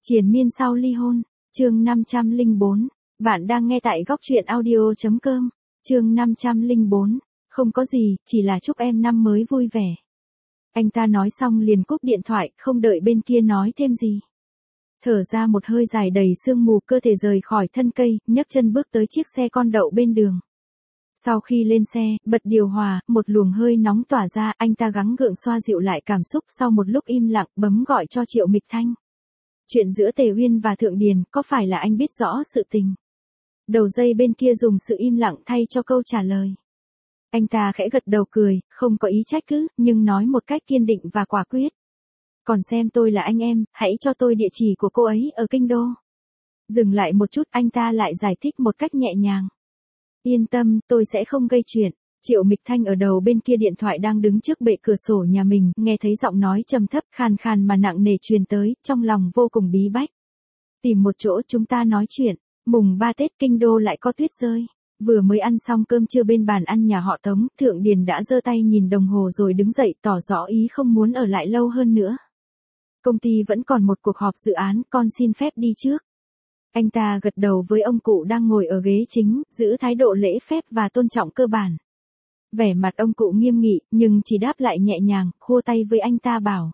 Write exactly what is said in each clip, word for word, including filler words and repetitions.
Triền miên sau ly hôn, chương năm trăm lẻ bốn. Bạn đang nghe tại góc truyện audio chấm com, chương năm trăm lẻ bốn. Không có gì, chỉ là chúc em năm mới vui vẻ. Anh ta nói xong liền cúp điện thoại, không đợi bên kia nói thêm gì. Thở ra một hơi dài đầy sương mù, cơ thể rời khỏi thân cây, nhấc chân bước tới chiếc xe con đậu bên đường. Sau khi lên xe, bật điều hòa, một luồng hơi nóng tỏa ra, anh ta gắng gượng xoa dịu lại cảm xúc, sau một lúc im lặng, bấm gọi cho Triệu Mịch Thanh. Chuyện giữa Tề Uyên và Thượng Điền, có phải là anh biết rõ sự tình? Đầu dây bên kia dùng sự im lặng thay cho câu trả lời. Anh ta khẽ gật đầu cười, không có ý trách cứ, nhưng nói một cách kiên định và quả quyết. Còn xem tôi là anh em, hãy cho tôi địa chỉ của cô ấy ở Kinh Đô. Dừng lại một chút, anh ta lại giải thích một cách nhẹ nhàng. Yên tâm, tôi sẽ không gây chuyện. Triệu Mịch Thanh ở đầu bên kia điện thoại đang đứng trước bệ cửa sổ nhà mình, nghe thấy giọng nói trầm thấp khàn khàn mà nặng nề truyền tới, trong lòng vô cùng bí bách. Tìm một chỗ chúng ta nói chuyện, mùng ba Tết Kinh Đô lại có tuyết rơi. Vừa mới ăn xong cơm trưa bên bàn ăn nhà họ Tống, Thượng Điền đã giơ tay nhìn đồng hồ rồi đứng dậy tỏ rõ ý không muốn ở lại lâu hơn nữa. Công ty vẫn còn một cuộc họp dự án, con xin phép đi trước. Anh ta gật đầu với ông cụ đang ngồi ở ghế chính, giữ thái độ lễ phép và tôn trọng cơ bản. Vẻ mặt ông cụ nghiêm nghị, nhưng chỉ đáp lại nhẹ nhàng, khua tay với anh ta bảo.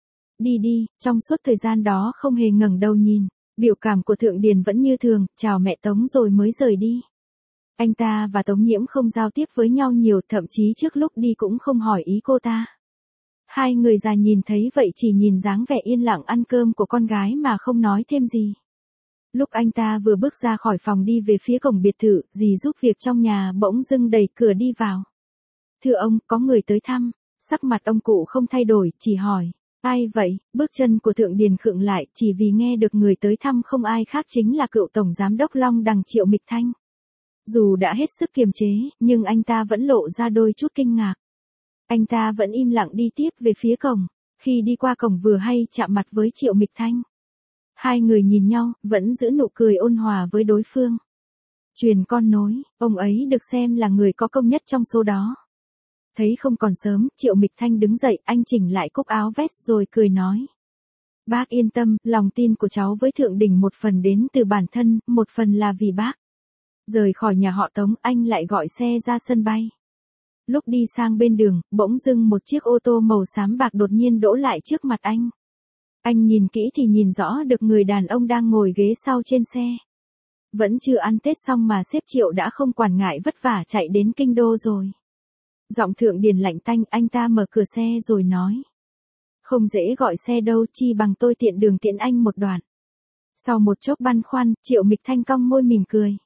Đi đi, trong suốt thời gian đó không hề ngẩng đầu nhìn, biểu cảm của Thượng Điền vẫn như thường, chào mẹ Tống rồi mới rời đi. Anh ta và Tống Nhiễm không giao tiếp với nhau nhiều, thậm chí trước lúc đi cũng không hỏi ý cô ta. Hai người già nhìn thấy vậy chỉ nhìn dáng vẻ yên lặng ăn cơm của con gái mà không nói thêm gì. Lúc anh ta vừa bước ra khỏi phòng đi về phía cổng biệt thự, dì giúp việc trong nhà bỗng dưng đẩy cửa đi vào. Thưa ông, có người tới thăm. Sắc mặt ông cụ không thay đổi, chỉ hỏi. Ai vậy? Bước chân của Thượng Điền khựng lại, chỉ vì nghe được người tới thăm không ai khác chính là cựu tổng giám đốc Long Đằng Triệu Mịch Thanh. Dù đã hết sức kiềm chế, nhưng anh ta vẫn lộ ra đôi chút kinh ngạc. Anh ta vẫn im lặng đi tiếp về phía cổng. Khi đi qua cổng vừa hay chạm mặt với Triệu Mịch Thanh. Hai người nhìn nhau, vẫn giữ nụ cười ôn hòa với đối phương. Truyền con nối, ông ấy được xem là người có công nhất trong số đó. Thấy không còn sớm, Triệu Mịch Thanh đứng dậy, anh chỉnh lại cúc áo vest rồi cười nói. Bác yên tâm, lòng tin của cháu với Thượng Đỉnh một phần đến từ bản thân, một phần là vì bác. Rời khỏi nhà họ Tống, anh lại gọi xe ra sân bay. Lúc đi sang bên đường, bỗng dưng một chiếc ô tô màu xám bạc đột nhiên đỗ lại trước mặt anh. Anh nhìn kỹ thì nhìn rõ được người đàn ông đang ngồi ghế sau trên xe. Vẫn chưa ăn Tết xong mà sếp Triệu đã không quản ngại vất vả chạy đến Kinh Đô rồi. Giọng Thượng Điền lạnh tanh, anh ta mở cửa xe rồi nói. Không dễ gọi xe đâu, chi bằng tôi tiện đường tiễn anh một đoạn. Sau một chốc băn khoăn, Triệu Mịch Thanh cong môi mỉm cười.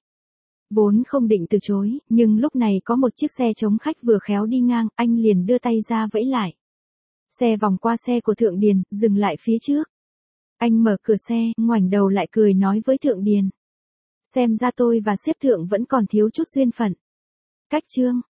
Vốn không định từ chối, nhưng lúc này có một chiếc xe chống khách vừa khéo đi ngang, anh liền đưa tay ra vẫy lại. Xe vòng qua xe của Thượng Điền, dừng lại phía trước. Anh mở cửa xe, ngoảnh đầu lại cười nói với Thượng Điền. Xem ra tôi và sếp Thượng vẫn còn thiếu chút duyên phận. Cách chương.